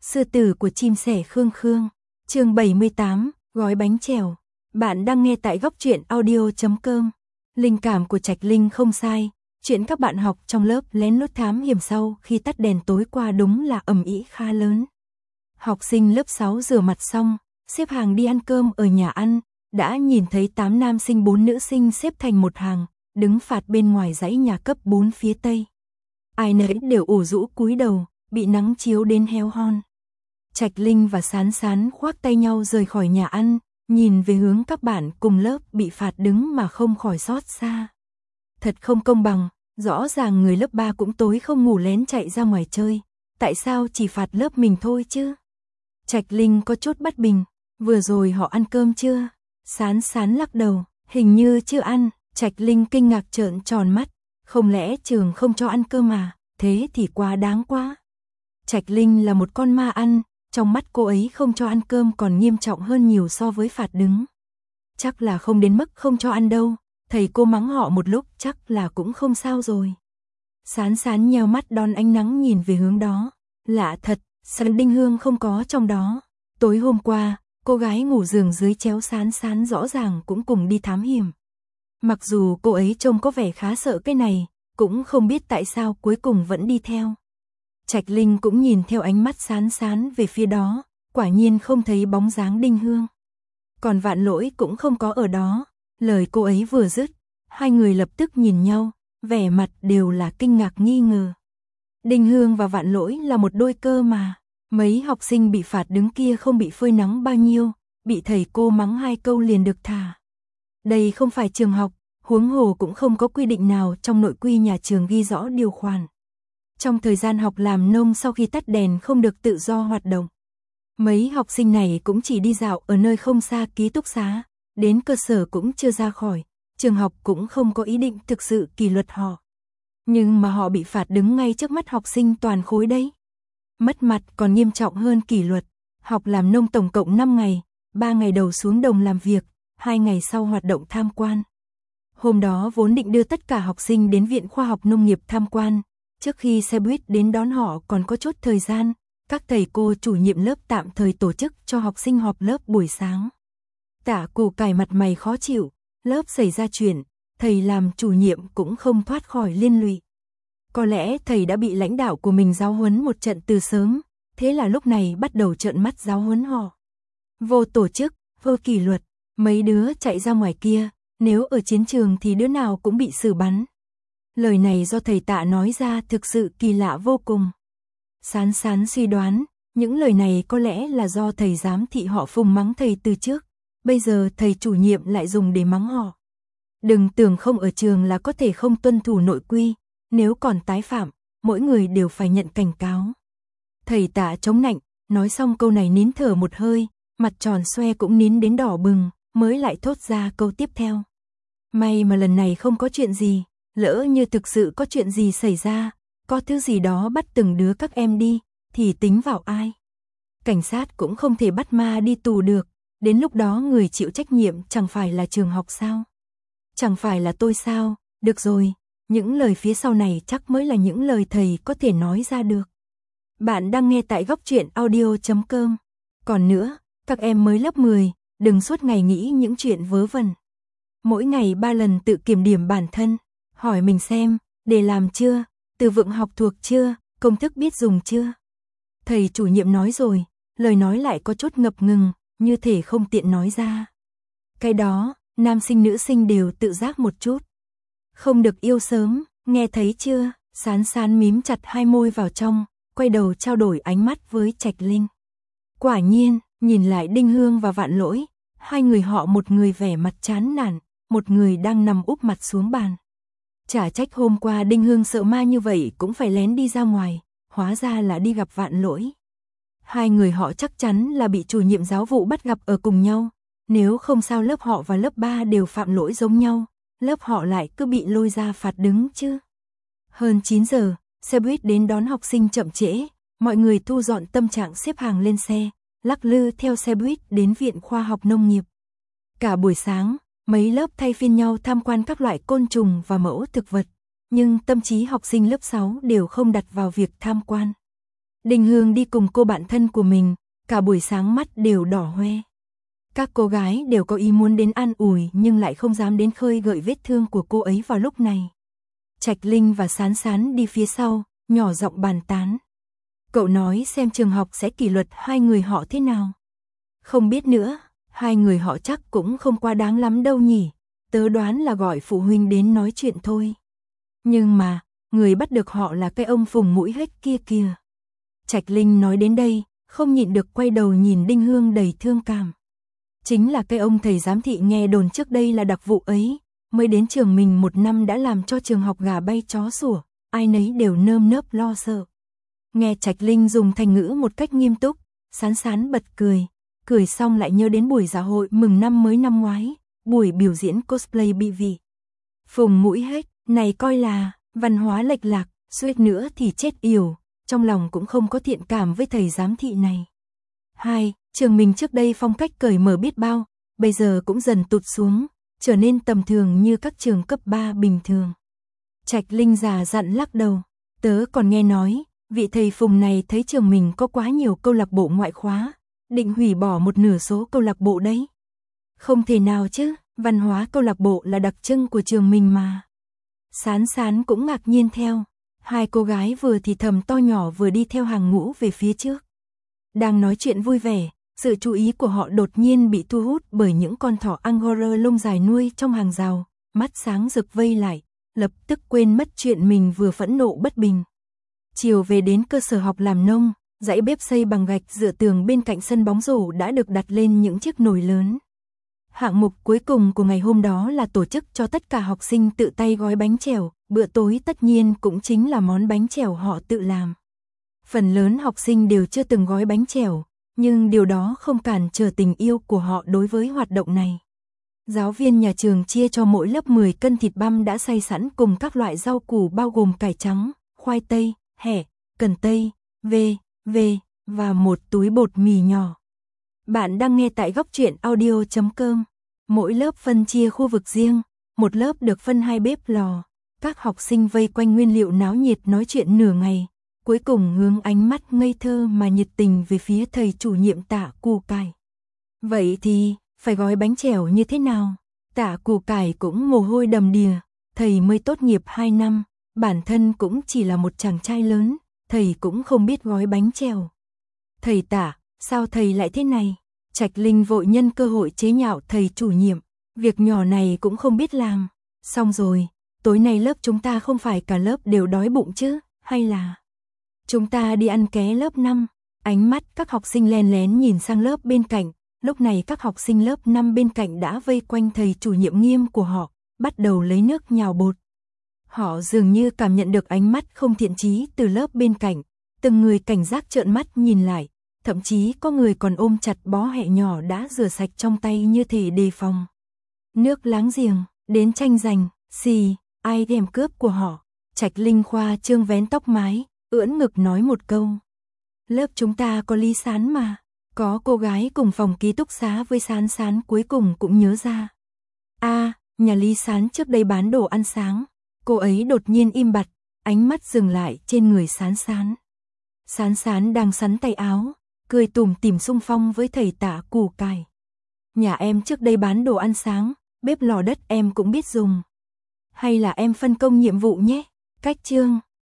Sư tử của chim sẻ Khương Khương, chương 78, gói bánh chèo. Bạn đang nghe tại góc truyện audio.com. Linh cảm của Trạch Linh không sai, chuyện các bạn học trong lớp lén lút thám hiểm sau khi tắt đèn tối qua đúng là ầm ĩ khá lớn. Học sinh lớp 6 rửa mặt xong, xếp hàng đi ăn cơm ở nhà ăn, đã nhìn thấy 8 nam sinh 4 nữ sinh xếp thành một hàng, đứng phạt bên ngoài dãy nhà cấp 4 phía tây. Ai nấy đều ủ rũ cúi đầu, bị nắng chiếu đến heo hon. Trạch Linh và Sán Sán khoác tay nhau rời khỏi nhà ăn, nhìn về hướng các bạn cùng lớp bị phạt đứng mà không khỏi xót xa. Thật không công bằng, rõ ràng người lớp 3 cũng tối không ngủ lén chạy ra ngoài chơi, tại sao chỉ phạt lớp mình thôi chứ? Trạch Linh có chút bất bình, vừa rồi họ ăn cơm chưa? Sán Sán lắc đầu, hình như chưa ăn. Trạch Linh kinh ngạc trợn tròn mắt, không lẽ trường không cho ăn cơm à, thế thì quá đáng quá. Trạch Linh là một con ma ăn, trong mắt cô ấy không cho ăn cơm còn nghiêm trọng hơn nhiều so với phạt đứng. Chắc là không đến mức không cho ăn đâu, thầy cô mắng họ một lúc chắc là cũng không sao rồi. Sán Sán nheo mắt đón ánh nắng nhìn về hướng đó, lạ thật, Sán Đinh Hương không có trong đó. Tối hôm qua, cô gái ngủ giường dưới chéo Sán Sán rõ ràng cũng cùng đi thám hiểm. Mặc dù cô ấy trông có vẻ khá sợ cái này, cũng không biết tại sao cuối cùng vẫn đi theo. Trạch Linh cũng nhìn theo ánh mắt Sán Sán về phía đó, quả nhiên không thấy bóng dáng Đinh Hương. Còn Vạn Lỗi cũng không có ở đó, lời cô ấy vừa dứt, hai người lập tức nhìn nhau, vẻ mặt đều là kinh ngạc nghi ngờ. Đinh Hương và Vạn Lỗi là một đôi cơ mà, mấy học sinh bị phạt đứng kia không bị phơi nắng bao nhiêu, bị thầy cô mắng 2 câu liền được thả. Đây không phải trường học, huống hồ cũng không có quy định nào trong nội quy nhà trường ghi rõ điều khoản. Trong thời gian học làm nông sau khi tắt đèn không được tự do hoạt động. Mấy học sinh này cũng chỉ đi dạo ở nơi không xa ký túc xá, đến cơ sở cũng chưa ra khỏi, trường học cũng không có ý định thực sự kỷ luật họ. Nhưng mà họ bị phạt đứng ngay trước mắt học sinh toàn khối đấy. Mất mặt còn nghiêm trọng hơn kỷ luật, học làm nông tổng cộng 5 ngày, 3 ngày đầu xuống đồng làm việc, 2 ngày sau hoạt động tham quan. Hôm đó vốn định đưa tất cả học sinh đến Viện Khoa học Nông nghiệp tham quan, trước khi xe buýt đến đón họ còn có chút thời gian, các thầy cô chủ nhiệm lớp tạm thời tổ chức cho học sinh họp lớp buổi sáng. Tả Củ Cải mặt mày khó chịu, lớp xảy ra chuyện, thầy làm chủ nhiệm cũng không thoát khỏi liên lụy. Có lẽ thầy đã bị lãnh đạo của mình giáo huấn một trận từ sớm, thế là lúc này bắt đầu trợn mắt giáo huấn họ. Vô tổ chức, vô kỷ luật, mấy đứa chạy ra ngoài kia, nếu ở chiến trường thì đứa nào cũng bị xử bắn. Lời này do thầy Tạ nói ra thực sự kỳ lạ vô cùng. Sán Sán suy đoán, những lời này có lẽ là do thầy giám thị họ phùng mắng thầy từ trước, bây giờ thầy chủ nhiệm lại dùng để mắng họ. Đừng tưởng không ở trường là có thể không tuân thủ nội quy, nếu còn tái phạm, mỗi người đều phải nhận cảnh cáo. Thầy Tạ chống nạnh, nói xong câu này nín thở một hơi, mặt tròn xoe cũng nín đến đỏ bừng, mới lại thốt ra câu tiếp theo. May mà lần này không có chuyện gì, lỡ như thực sự có chuyện gì xảy ra, có thứ gì đó bắt từng đứa các em đi, thì tính vào ai? Cảnh sát cũng không thể bắt ma đi tù được, đến lúc đó người chịu trách nhiệm chẳng phải là trường học sao? Chẳng phải là tôi sao? Được rồi, những lời phía sau này chắc mới là những lời thầy có thể nói ra được. Bạn đang nghe tại góc truyện audio.com. Còn nữa, các em mới lớp 10, đừng suốt ngày nghĩ những chuyện vớ vẩn. Mỗi ngày 3 lần tự kiểm điểm bản thân, hỏi mình xem, đề làm chưa, từ vựng học thuộc chưa, công thức biết dùng chưa. Thầy chủ nhiệm nói rồi, lời nói lại có chút ngập ngừng, như thể không tiện nói ra. Cái đó, nam sinh nữ sinh đều tự giác một chút. Không được yêu sớm, nghe thấy chưa? Sán Sán mím chặt hai môi vào trong, quay đầu trao đổi ánh mắt với Trạch Linh. Quả nhiên, nhìn lại Đinh Hương và Vạn Lỗi, hai người họ một người vẻ mặt chán nản, một người đang nằm úp mặt xuống bàn. Chả trách hôm qua Đinh Hương sợ ma như vậy cũng phải lén đi ra ngoài, hóa ra là đi gặp Vạn Lỗi. Hai người họ chắc chắn là bị chủ nhiệm giáo vụ bắt gặp ở cùng nhau, nếu không sao lớp họ và lớp 3 đều phạm lỗi giống nhau, lớp họ lại cứ bị lôi ra phạt đứng chứ. Hơn 9 giờ, xe buýt đến đón học sinh chậm trễ, mọi người thu dọn tâm trạng xếp hàng lên xe, lắc lư theo xe buýt đến Viện Khoa học Nông nghiệp. Cả buổi sáng, mấy lớp thay phiên nhau tham quan các loại côn trùng và mẫu thực vật, nhưng tâm trí học sinh lớp 6 đều không đặt vào việc tham quan. Đinh Hương đi cùng cô bạn thân của mình, cả buổi sáng mắt đều đỏ hoe. Các cô gái đều có ý muốn đến an ủi nhưng lại không dám đến khơi gợi vết thương của cô ấy vào lúc này. Trạch Linh và Sán Sán đi phía sau, nhỏ giọng bàn tán. Cậu nói xem trường học sẽ kỷ luật hai người họ thế nào? Không biết nữa, hai người họ chắc cũng không quá đáng lắm đâu nhỉ. Tớ đoán là gọi phụ huynh đến nói chuyện thôi. Nhưng mà, người bắt được họ là cái ông phùng mũi hết kia kìa. Trạch Linh nói đến đây, không nhịn được quay đầu nhìn Đinh Hương đầy thương cảm. Chính là cái ông thầy giám thị nghe đồn trước đây là đặc vụ ấy, mới đến trường mình 1 năm đã làm cho trường học gà bay chó sủa, ai nấy đều nơm nớp lo sợ. Nghe Trạch Linh dùng thành ngữ một cách nghiêm túc, Sán Sán bật cười xong lại nhớ đến buổi dạ hội mừng năm mới năm ngoái, buổi biểu diễn cosplay bị vị. Phùng mũi hết, này coi là văn hóa lệch lạc, suýt nữa thì chết yểu, trong lòng cũng không có thiện cảm với thầy giám thị này. Trường mình trước đây phong cách cởi mở biết bao, bây giờ cũng dần tụt xuống, trở nên tầm thường như các trường cấp 3 bình thường. Trạch Linh già dặn lắc đầu, tớ còn nghe nói, vị thầy Phùng này thấy trường mình có quá nhiều câu lạc bộ ngoại khóa, định hủy bỏ 1/2 số câu lạc bộ đấy. Không thể nào chứ, văn hóa câu lạc bộ là đặc trưng của trường mình mà. Sán Sán cũng ngạc nhiên theo, hai cô gái vừa thì thầm to nhỏ vừa đi theo hàng ngũ về phía trước. Đang nói chuyện vui vẻ, sự chú ý của họ đột nhiên bị thu hút bởi những con thỏ Angora lông dài nuôi trong hàng rào, mắt sáng rực vây lại, lập tức quên mất chuyện mình vừa phẫn nộ bất bình. Chiều về đến cơ sở học làm nông, dãy bếp xây bằng gạch dựa tường bên cạnh sân bóng rổ đã được đặt lên những chiếc nồi lớn. Hạng mục cuối cùng của ngày hôm đó là tổ chức cho tất cả học sinh tự tay gói bánh chèo, bữa tối tất nhiên cũng chính là món bánh chèo họ tự làm. Phần lớn học sinh đều chưa từng gói bánh chèo, nhưng điều đó không cản trở tình yêu của họ đối với hoạt động này. Giáo viên nhà trường chia cho mỗi lớp 10 cân thịt băm đã xay sẵn cùng các loại rau củ bao gồm cải trắng, khoai tây, hẹ, cần tây, và một túi bột mì nhỏ. Bạn đang nghe tại góc truyện audio.com. Mỗi lớp phân chia khu vực riêng, một lớp được phân 2 bếp lò. Các học sinh vây quanh nguyên liệu náo nhiệt nói chuyện nửa ngày, cuối cùng hướng ánh mắt ngây thơ mà nhiệt tình về phía thầy chủ nhiệm Tạ Củ Cải. Vậy thì, phải gói bánh chèo như thế nào? Tạ Củ Cải cũng mồ hôi đầm đìa, thầy mới tốt nghiệp 2 năm, bản thân cũng chỉ là một chàng trai lớn, thầy cũng không biết gói bánh chèo. Thầy Tạ, sao thầy lại thế này? Trạch Linh vội nhân cơ hội chế nhạo thầy chủ nhiệm, việc nhỏ này cũng không biết làm. Xong rồi, tối nay lớp chúng ta không phải cả lớp đều đói bụng chứ, hay là chúng ta đi ăn ké lớp 5. Ánh mắt các học sinh len lén nhìn sang lớp bên cạnh, lúc này các học sinh lớp 5 bên cạnh đã vây quanh thầy chủ nhiệm nghiêm của họ, bắt đầu lấy nước nhào bột. Họ dường như cảm nhận được ánh mắt không thiện chí từ lớp bên cạnh, từng người cảnh giác trợn mắt nhìn lại, thậm chí có người còn ôm chặt bó hẹ nhỏ đã rửa sạch trong tay như thể đề phòng. Nước láng giềng, đến tranh giành, ai thèm cướp của họ. Trạch Linh khoa trương vén tóc mái, ưỡn ngực nói một câu. Lớp chúng ta có Lý Sán mà. Có cô gái cùng phòng ký túc xá với Sán Sán cuối cùng cũng nhớ ra. Nhà Lý Sán trước đây bán đồ ăn sáng. Cô ấy đột nhiên im bặt, ánh mắt dừng lại trên người Sán Sán. Sán Sán đang sắn tay áo, cười tủm tỉm xung phong với thầy Tạ Củ Cải. Nhà em trước đây bán đồ ăn sáng, bếp lò đất em cũng biết dùng. Hay là em phân công nhiệm vụ nhé. Cách chương